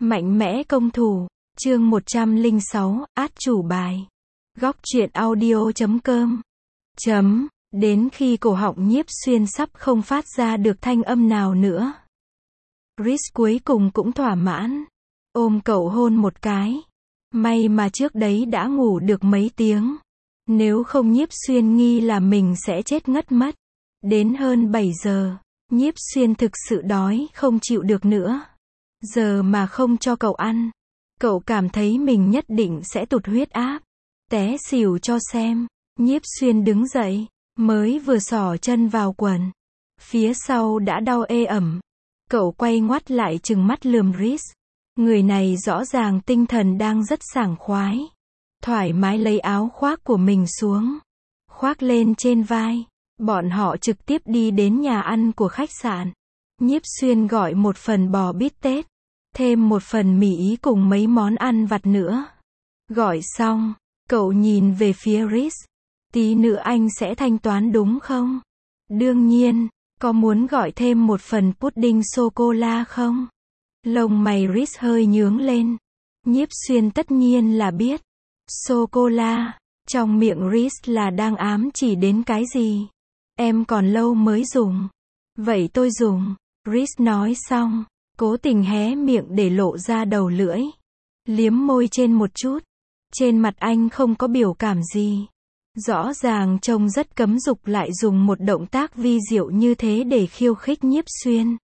Mạnh mẽ công thủ. Chương 106, át chủ bài. Góc truyện audio.com. Đến khi cổ họng Nhiếp Xuyên sắp không phát ra được thanh âm nào nữa, Rhys cuối cùng cũng thỏa mãn. Ôm cậu hôn một cái. May mà trước đấy đã ngủ được mấy tiếng. Nếu không Nhiếp Xuyên nghi là mình sẽ chết ngất mất. Đến hơn 7 giờ, Nhiếp Xuyên thực sự đói không chịu được nữa. Giờ mà không cho cậu ăn, cậu cảm thấy mình nhất định sẽ tụt huyết áp, té xỉu cho xem. Nhiếp Xuyên đứng dậy, mới vừa xỏ chân vào quần, phía sau đã đau ê ẩm. Cậu quay ngoắt lại trừng mắt lườm Rhys. Người này rõ ràng tinh thần đang rất sảng khoái. Thoải mái lấy áo khoác của mình xuống, khoác lên trên vai. Bọn họ trực tiếp đi đến nhà ăn của khách sạn. Nhiếp Xuyên gọi một phần bò bít tết, thêm một phần mì ý cùng mấy món ăn vặt nữa. Gọi xong, cậu nhìn về phía Rhys. Tí nữa anh sẽ thanh toán đúng không? Đương nhiên. Có muốn gọi thêm một phần pudding sô-cô-la không? Lông mày Rhys hơi nhướng lên. Nhiếp Xuyên tất nhiên là biết. Sô-cô-la. Trong miệng Rhys là đang ám chỉ đến cái gì? Em còn lâu mới dùng. Vậy tôi dùng. Rhys nói xong, cố tình hé miệng để lộ ra đầu lưỡi. Liếm môi trên một chút. Trên mặt anh không có biểu cảm gì. Rõ ràng trông rất cấm dục, lại dùng một động tác vi diệu như thế để khiêu khích Nhiếp Xuyên.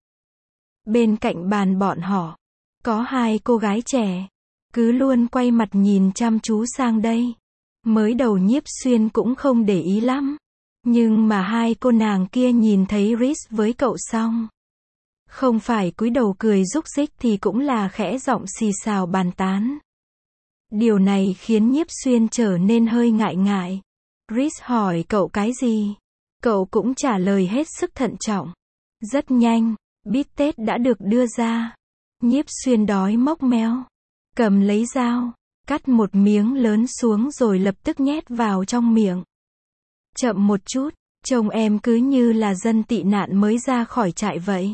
Bên cạnh bàn bọn họ, có hai cô gái trẻ, cứ luôn quay mặt nhìn chăm chú sang đây. Mới đầu Nhiếp Xuyên cũng không để ý lắm. Nhưng mà hai cô nàng kia nhìn thấy Rhys với cậu xong, không phải cúi đầu cười rúc rích thì cũng là khẽ giọng xì xào bàn tán. Điều này khiến Nhiếp Xuyên trở nên hơi ngại ngại. Rhys hỏi cậu cái gì? Cậu cũng trả lời hết sức thận trọng. Rất nhanh, bít tết đã được đưa ra. Nhiếp Xuyên đói mốc meo, cầm lấy dao, cắt một miếng lớn xuống rồi lập tức nhét vào trong miệng. Chậm một chút, trông em cứ như là dân tị nạn mới ra khỏi trại vậy.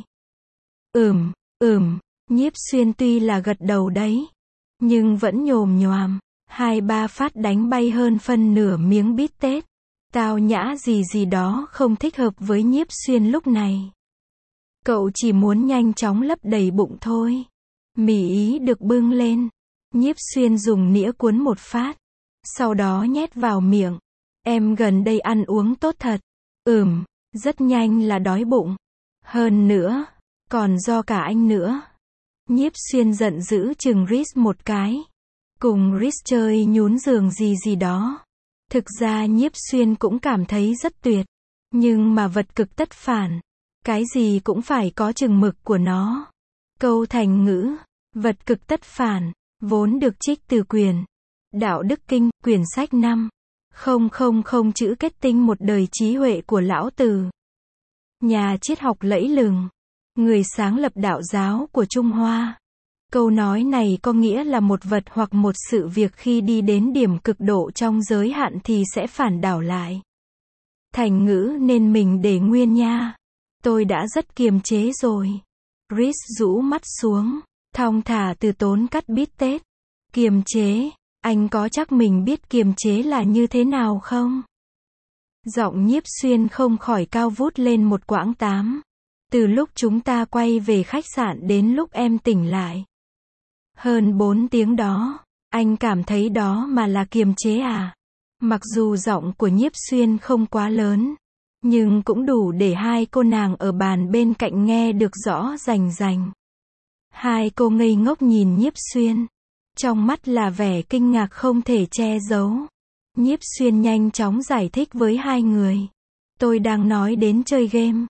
Nhiếp Xuyên tuy là gật đầu đấy, nhưng vẫn nhồm nhoàm. 2-3 phát đánh bay hơn phân nửa miếng bít tết. Tao nhã gì đó không thích hợp với Nhiếp Xuyên lúc này. Cậu chỉ muốn nhanh chóng lấp đầy bụng thôi. Mì ý được bưng lên. Nhiếp Xuyên dùng nĩa cuốn một phát, sau đó nhét vào miệng. Em gần đây ăn uống tốt thật. Rất nhanh là đói bụng. Hơn nữa, còn do cả anh nữa. Nhiếp Xuyên giận dữ chừng Rhys một cái. Cùng Rhys chơi nhún giường gì đó. Thực ra Nhiếp Xuyên cũng cảm thấy rất tuyệt. Nhưng mà vật cực tất phản. Cái gì cũng phải có chừng mực của nó. Câu thành ngữ, vật cực tất phản, vốn được trích từ quyển Đạo Đức Kinh, quyển sách 5.000 chữ kết tinh một đời trí huệ của Lão Tử. Nhà triết học lẫy lừng, người sáng lập đạo giáo của Trung Hoa. Câu nói này có nghĩa là một vật hoặc một sự việc khi đi đến điểm cực độ trong giới hạn thì sẽ phản đảo lại. Thành ngữ nên mình để nguyên nha. Tôi đã rất kiềm chế rồi. Rhys rũ mắt xuống, thong thả từ tốn cắt bít tết. Kiềm chế, anh có chắc mình biết kiềm chế là như thế nào không? Giọng Nhiếp Xuyên không khỏi cao vút lên một quãng tám. Từ lúc chúng ta quay về khách sạn đến lúc em tỉnh lại, hơn 4 tiếng đó, anh cảm thấy đó mà là kiềm chế à? Mặc dù giọng của Nhiếp Xuyên không quá lớn, nhưng cũng đủ để hai cô nàng ở bàn bên cạnh nghe được rõ rành rành. Hai cô ngây ngốc nhìn Nhiếp Xuyên, trong mắt là vẻ kinh ngạc không thể che giấu. Nhiếp Xuyên nhanh chóng giải thích với hai người. Tôi đang nói đến chơi game.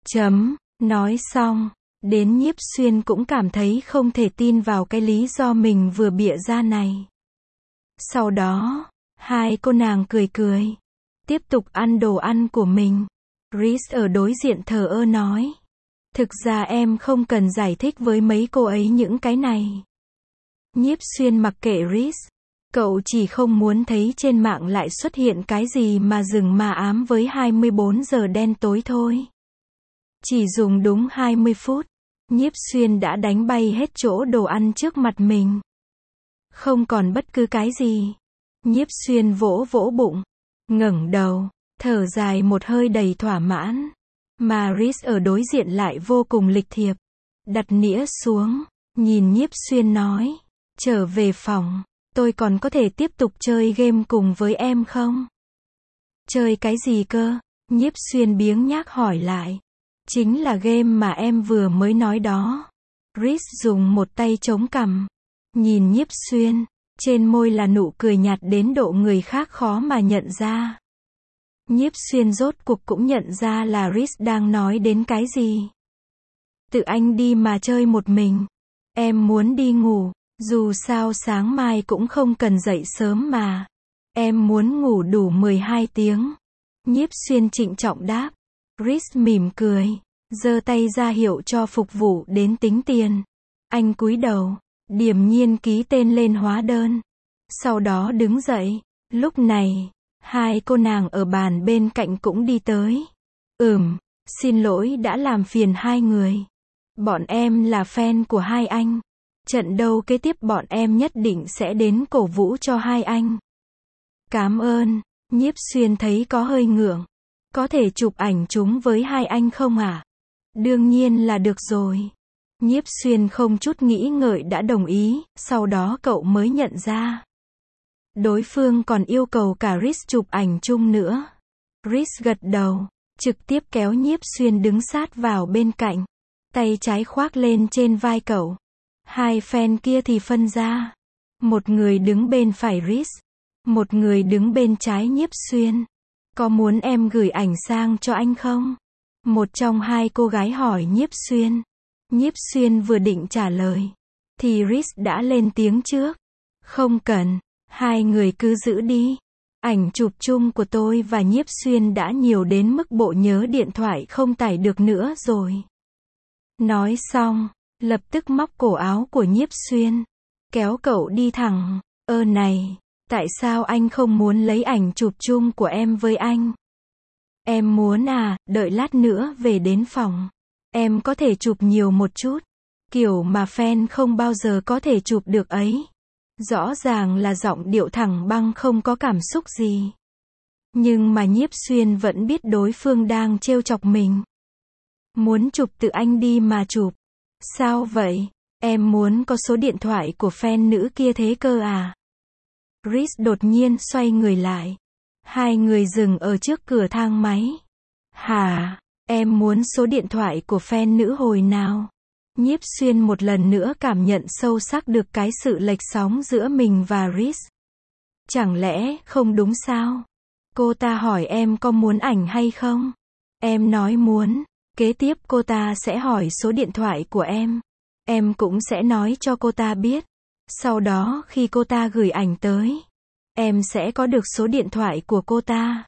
Nói xong, đến Nhiếp Xuyên cũng cảm thấy không thể tin vào cái lý do mình vừa bịa ra này. Sau đó, hai cô nàng cười cười, tiếp tục ăn đồ ăn của mình. Rhys ở đối diện thờ ơ nói. Thực ra em không cần giải thích với mấy cô ấy những cái này. Nhiếp Xuyên mặc kệ Rhys. Cậu chỉ không muốn thấy trên mạng lại xuất hiện cái gì mà rừng ma ám với 24 giờ đen tối thôi. Chỉ dùng đúng 20 phút. Nhiếp Xuyên đã đánh bay hết chỗ đồ ăn trước mặt mình. Không còn bất cứ cái gì. Nhiếp Xuyên vỗ vỗ bụng, ngẩng đầu, thở dài một hơi đầy thỏa mãn. Mà Rhys ở đối diện lại vô cùng lịch thiệp. Đặt nĩa xuống, nhìn Nhiếp Xuyên nói, trở về phòng, tôi còn có thể tiếp tục chơi game cùng với em không? Chơi cái gì cơ? Nhiếp Xuyên biếng nhác hỏi lại. Chính là game mà em vừa mới nói đó. Rhys dùng một tay chống cằm, nhìn Nhiếp Xuyên, trên môi là nụ cười nhạt đến độ người khác khó mà nhận ra. Nhiếp Xuyên rốt cuộc cũng nhận ra là Rhys đang nói đến cái gì. Tự anh đi mà chơi một mình. Em muốn đi ngủ, dù sao sáng mai cũng không cần dậy sớm mà. Em muốn ngủ đủ 12 tiếng. Nhiếp Xuyên trịnh trọng đáp. Rhys mỉm cười, giơ tay ra hiệu cho phục vụ đến tính tiền. Anh cúi đầu, điềm nhiên ký tên lên hóa đơn. Sau đó đứng dậy. Lúc này, hai cô nàng ở bàn bên cạnh cũng đi tới. Xin lỗi đã làm phiền hai người. Bọn em là fan của hai anh. Trận đấu kế tiếp bọn em nhất định sẽ đến cổ vũ cho hai anh. Cảm ơn. Nhiếp Xuyên thấy có hơi ngượng. Có thể chụp ảnh chúng với hai anh không ạ? Đương nhiên là được rồi. Nhiếp Xuyên không chút nghĩ ngợi đã đồng ý, sau đó cậu mới nhận ra. Đối phương còn yêu cầu cả Rhys chụp ảnh chung nữa. Rhys gật đầu, trực tiếp kéo Nhiếp Xuyên đứng sát vào bên cạnh. Tay trái khoác lên trên vai cậu. Hai fan kia thì phân ra. Một người đứng bên phải Rhys, một người đứng bên trái Nhiếp Xuyên. Có muốn em gửi ảnh sang cho anh không? Một trong hai cô gái hỏi Nhiếp Xuyên. Nhiếp Xuyên vừa định trả lời, thì Rhys đã lên tiếng trước. Không cần, hai người cứ giữ đi. Ảnh chụp chung của tôi và Nhiếp Xuyên đã nhiều đến mức bộ nhớ điện thoại không tải được nữa rồi. Nói xong, lập tức móc cổ áo của Nhiếp Xuyên, kéo cậu đi thẳng. Này, tại sao anh không muốn lấy ảnh chụp chung của em với anh? Em muốn à, đợi lát nữa về đến phòng. Em có thể chụp nhiều một chút. Kiểu mà fan không bao giờ có thể chụp được ấy. Rõ ràng là giọng điệu thẳng băng không có cảm xúc gì. Nhưng mà Nhiếp Xuyên vẫn biết đối phương đang trêu chọc mình. Muốn chụp tự anh đi mà chụp. Sao vậy? Em muốn có số điện thoại của fan nữ kia thế cơ à? Rhys đột nhiên xoay người lại. Hai người dừng ở trước cửa thang máy. Hả? Em muốn số điện thoại của fan nữ hồi nào? Nhiếp Xuyên một lần nữa cảm nhận sâu sắc được cái sự lệch sóng giữa mình và Rhys. Chẳng lẽ không đúng sao? Cô ta hỏi em có muốn ảnh hay không? Em nói muốn. Kế tiếp cô ta sẽ hỏi số điện thoại của em. Em cũng sẽ nói cho cô ta biết. Sau đó khi cô ta gửi ảnh tới, em sẽ có được số điện thoại của cô ta.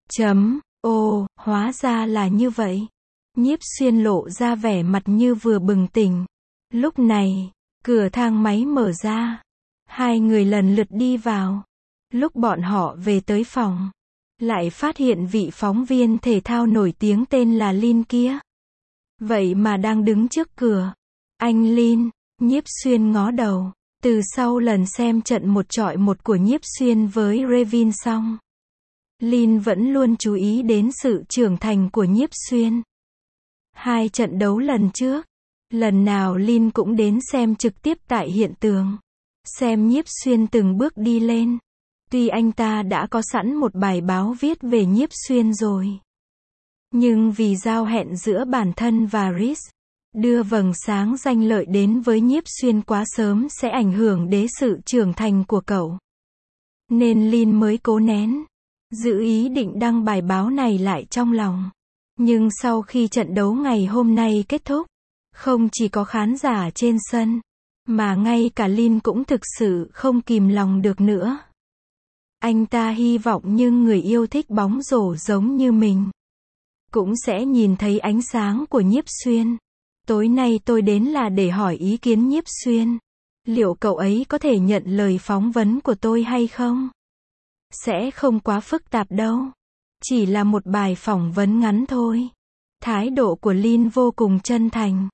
Ồ, hóa ra là như vậy. Nhiếp Xuyên lộ ra vẻ mặt như vừa bừng tỉnh. Lúc này, cửa thang máy mở ra. Hai người lần lượt đi vào. Lúc bọn họ về tới phòng, lại phát hiện vị phóng viên thể thao nổi tiếng tên là Lin kia. Vậy mà đang đứng trước cửa. Anh Lin, Nhiếp Xuyên ngó đầu. Từ sau lần xem trận 1-1 của Nhiếp Xuyên với Revin xong, Lin vẫn luôn chú ý đến sự trưởng thành của Nhiếp Xuyên. Hai trận đấu lần trước, lần nào Lin cũng đến xem trực tiếp tại hiện trường, xem Nhiếp Xuyên từng bước đi lên. Tuy anh ta đã có sẵn một bài báo viết về Nhiếp Xuyên rồi, nhưng vì giao hẹn giữa bản thân và Rhys, đưa vầng sáng danh lợi đến với Nhiếp Xuyên quá sớm sẽ ảnh hưởng đến sự trưởng thành của cậu. Nên Lin mới cố nén, giữ ý định đăng bài báo này lại trong lòng. Nhưng sau khi trận đấu ngày hôm nay kết thúc, không chỉ có khán giả trên sân, mà ngay cả Lin cũng thực sự không kìm lòng được nữa. Anh ta hy vọng những người yêu thích bóng rổ giống như mình cũng sẽ nhìn thấy ánh sáng của Nhiếp Xuyên. Tối nay tôi đến là để hỏi ý kiến Nhiếp Xuyên. Liệu cậu ấy có thể nhận lời phỏng vấn của tôi hay không? Sẽ không quá phức tạp đâu. Chỉ là một bài phỏng vấn ngắn thôi. Thái độ của Lin vô cùng chân thành.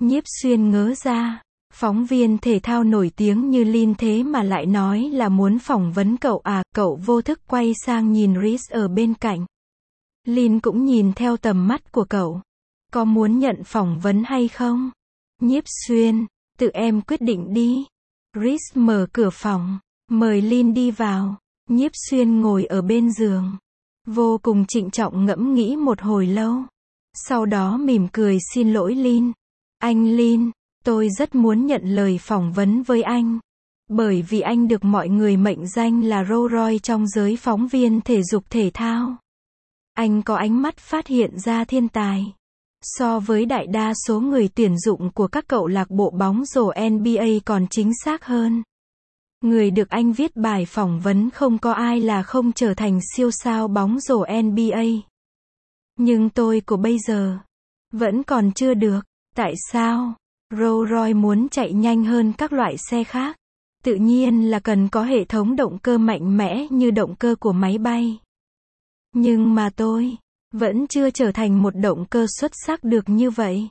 Nhiếp Xuyên ngớ ra. Phóng viên thể thao nổi tiếng như Lin thế mà lại nói là muốn phỏng vấn cậu à, cậu vô thức quay sang nhìn Reese ở bên cạnh. Lin cũng nhìn theo tầm mắt của cậu. Có muốn nhận phỏng vấn hay không? Nhiếp Xuyên, tự em quyết định đi. Reese mở cửa phòng, mời Lin đi vào. Nhiếp Xuyên ngồi ở bên giường, vô cùng trịnh trọng ngẫm nghĩ một hồi lâu. Sau đó mỉm cười xin lỗi Lin. Anh Lin, tôi rất muốn nhận lời phỏng vấn với anh. Bởi vì anh được mọi người mệnh danh là Rolls Royce trong giới phóng viên thể dục thể thao. Anh có ánh mắt phát hiện ra thiên tài. So với đại đa số người tuyển dụng của các câu lạc bộ bóng rổ NBA còn chính xác hơn. Người được anh viết bài phỏng vấn không có ai là không trở thành siêu sao bóng rổ NBA. Nhưng tôi của bây giờ vẫn còn chưa được. Tại sao? Rolls Royce muốn chạy nhanh hơn các loại xe khác. Tự nhiên là cần có hệ thống động cơ mạnh mẽ như động cơ của máy bay. Nhưng mà tôi vẫn chưa trở thành một động cơ xuất sắc được như vậy.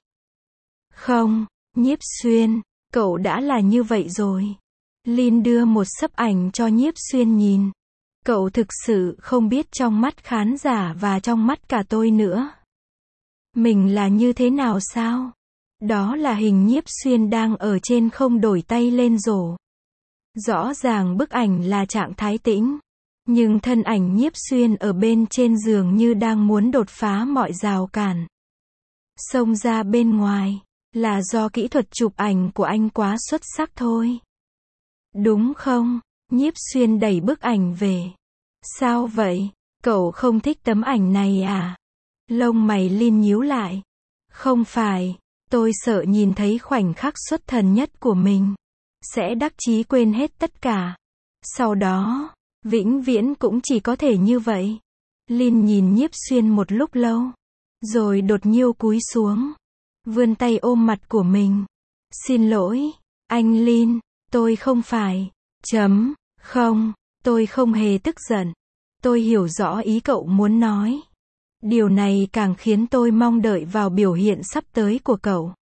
Không, Nhiếp Xuyên, cậu đã là như vậy rồi. Lin đưa một xấp ảnh cho Nhiếp Xuyên nhìn. Cậu thực sự không biết trong mắt khán giả và trong mắt cả tôi nữa. Mình là như thế nào sao? Đó là hình Nhiếp Xuyên đang ở trên không đổi tay lên rổ. Rõ ràng bức ảnh là trạng thái tĩnh. Nhưng thân ảnh Nhiếp Xuyên ở bên trên giường như đang muốn đột phá mọi rào cản. Xông ra bên ngoài, là do kỹ thuật chụp ảnh của anh quá xuất sắc thôi. Đúng không? Nhiếp Xuyên đẩy bức ảnh về. Sao vậy? Cậu không thích tấm ảnh này à? Lông mày Lin nhíu lại. Không phải, tôi sợ nhìn thấy khoảnh khắc xuất thần nhất của mình. Sẽ đắc chí quên hết tất cả. Sau đó, vĩnh viễn cũng chỉ có thể như vậy. Lin nhìn Nhiếp Xuyên một lúc lâu. Rồi đột nhiêu cúi xuống. Vươn tay ôm mặt của mình. Xin lỗi, anh Lin, tôi không phải. Không, tôi không hề tức giận. Tôi hiểu rõ ý cậu muốn nói. Điều này càng khiến tôi mong đợi vào biểu hiện sắp tới của cậu.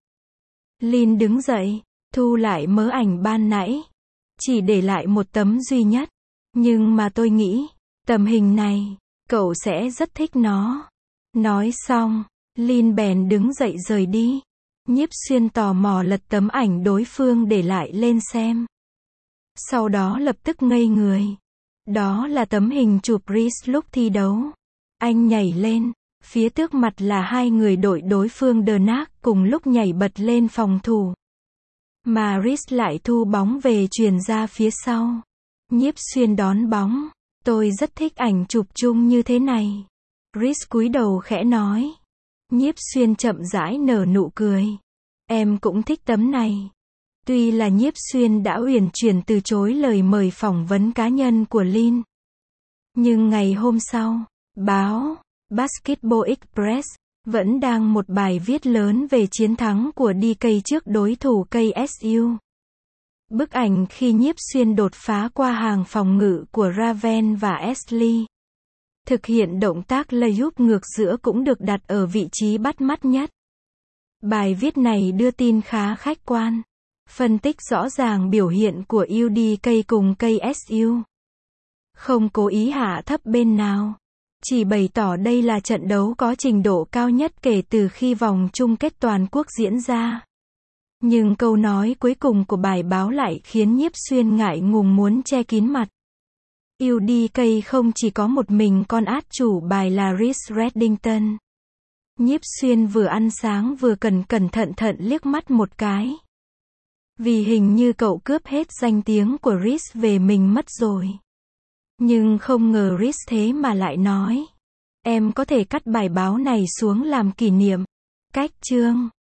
Lin đứng dậy, thu lại mớ ảnh ban nãy. Chỉ để lại một tấm duy nhất. Nhưng mà tôi nghĩ, tấm hình này, cậu sẽ rất thích nó. Nói xong, Lin bèn đứng dậy rời đi. Nhiếp Xuyên tò mò lật tấm ảnh đối phương để lại lên xem. Sau đó lập tức ngây người. Đó là tấm hình chụp Reese lúc thi đấu. Anh nhảy lên, phía trước mặt là hai người đội đối phương Durant cùng lúc nhảy bật lên phòng thủ. Mà Reese lại thu bóng về chuyền ra phía sau. Nhiếp Xuyên đón bóng. Tôi rất thích ảnh chụp chung như thế này. Reese cúi đầu khẽ nói. Nhiếp Xuyên chậm rãi nở nụ cười. Em cũng thích tấm này. Tuy là Nhiếp Xuyên đã uyển chuyển từ chối lời mời phỏng vấn cá nhân của Lin. Nhưng ngày hôm sau, báo Basketball Express vẫn đăng một bài viết lớn về chiến thắng của DK trước đối thủ KSU. Bức ảnh khi Nhiếp Xuyên đột phá qua hàng phòng ngự của Raven và Ashley. Thực hiện động tác layup ngược giữa cũng được đặt ở vị trí bắt mắt nhất. Bài viết này đưa tin khá khách quan. Phân tích rõ ràng biểu hiện của UDK cùng KSU. Không cố ý hạ thấp bên nào. Chỉ bày tỏ đây là trận đấu có trình độ cao nhất kể từ khi vòng chung kết toàn quốc diễn ra. Nhưng câu nói cuối cùng của bài báo lại khiến Nhiếp Xuyên ngại ngùng muốn che kín mặt. UDK không chỉ có một mình con át chủ bài là Reese Reddington. Nhiếp Xuyên vừa ăn sáng vừa cẩn thận liếc mắt một cái. Vì hình như cậu cướp hết danh tiếng của Reese về mình mất rồi. Nhưng không ngờ Reese thế mà lại nói. Em có thể cắt bài báo này xuống làm kỷ niệm. Cách chương